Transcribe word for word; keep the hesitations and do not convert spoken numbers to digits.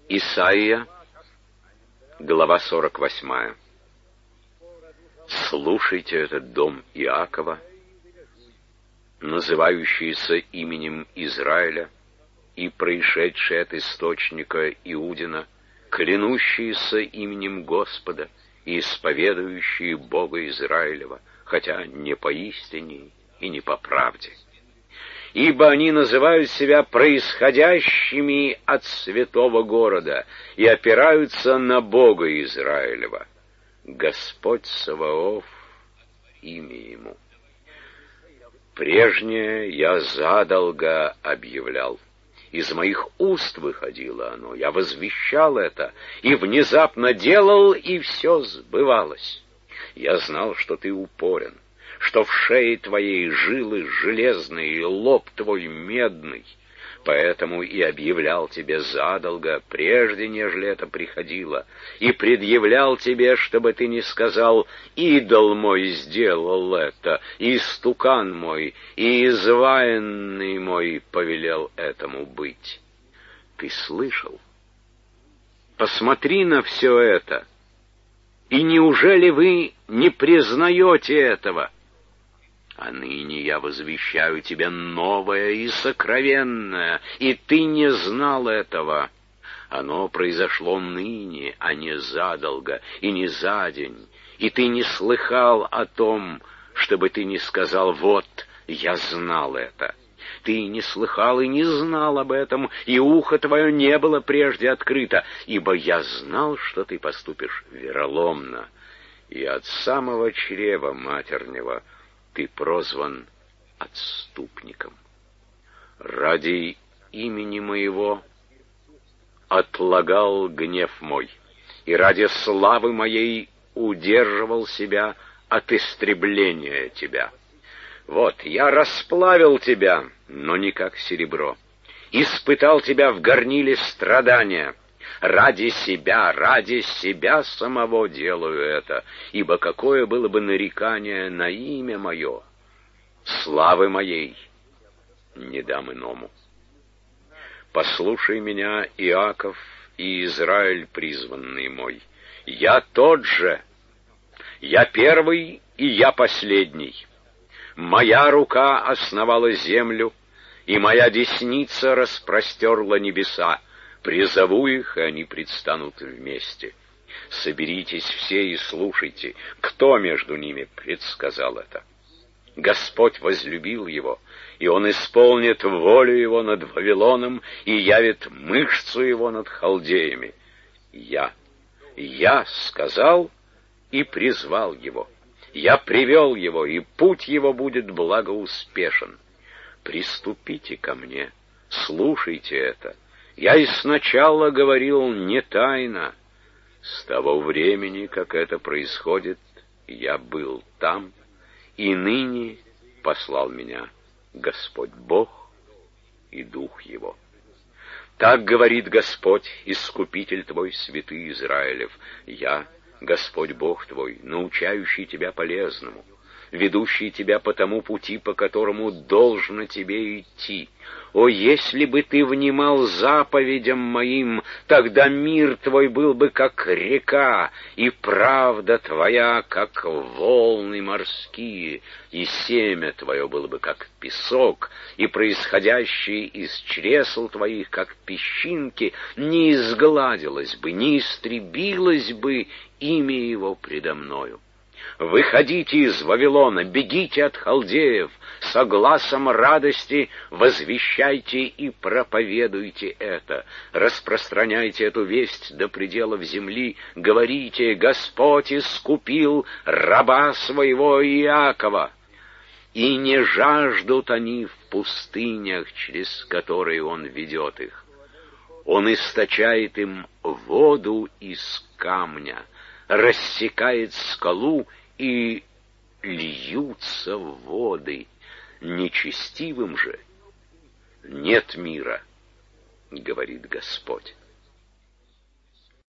Исайя, глава сорок восьмая. Слушайте этот дом Иакова, называющийся именем Израиля, и происшедший от источника Иудина, клянущиеся именем Господа и исповедующие Бога Израилева, хотя не поистине и не по правде. Ибо они называют себя происходящими от святого города и опираются на Бога Израилева. Господь Саваоф — имя ему. Прежнее я задолго объявлял. Из моих уст выходило оно, я возвещал это, и внезапно делал, и все сбывалось. Я знал, что ты упорен, что в шее твоей жилы железные, и лоб твой медный. Поэтому и объявлял тебе задолго, прежде нежели это приходило, и предъявлял тебе, чтобы ты не сказал: «Идол мой сделал это, и истукан мой, и изваянный мой повелел этому быть». Ты слышал? Посмотри на все это. И неужели вы не признаете этого? А ныне я возвещаю тебе новое и сокровенное, и ты не знал этого. Оно произошло ныне, а не задолго, и не за день, и ты не слыхал о том, чтобы ты не сказал: «Вот, я знал это». Ты не слыхал и не знал об этом, и ухо твое не было прежде открыто, ибо я знал, что ты поступишь вероломно, и от самого чрева матернего ты прозван отступником. Ради имени моего отлагал гнев мой, и ради славы моей удерживал себя от истребления тебя. Вот, я расплавил тебя, но не как серебро, испытал тебя в горниле страдания. Ради себя, ради себя самого делаю это, ибо какое было бы нарекание на имя мое, славы моей не дам иному. Послушай меня, Иаков и Израиль призванный мой, я тот же, я первый и я последний. Моя рука основала землю, и моя десница распростерла небеса. Призову их, и они предстанут вместе. Соберитесь все и слушайте, кто между ними предсказал это. Господь возлюбил его, и он исполнит волю его над Вавилоном и явит мышцу его над халдеями. Я, я сказал и призвал его. Я привел его, и путь его будет благоуспешен. Приступите ко мне, слушайте это. Я и сначала говорил не тайно. С того времени, как это происходит, я был там, и ныне послал меня Господь Бог и Дух Его. Так говорит Господь, Искупитель твой, святый Израилев: я, Господь Бог твой, научающий тебя полезному, ведущий тебя по тому пути, по которому должно тебе идти. О, если бы ты внимал заповедям моим, тогда мир твой был бы как река, и правда твоя, как волны морские, и семя твое было бы как песок, и происходящее из чресл твоих, как песчинки, не изгладилось бы, не истребилось бы имя его предо мною. Выходите из Вавилона, бегите от халдеев, со гласом радости возвещайте и проповедуйте это, распространяйте эту весть до пределов земли, говорите: Господь искупил раба своего Иакова, и не жаждут они в пустынях, через которые он ведет их. Он источает им воду из камня, рассекает скалу, и льются воды. Нечестивым же нет мира, говорит Господь.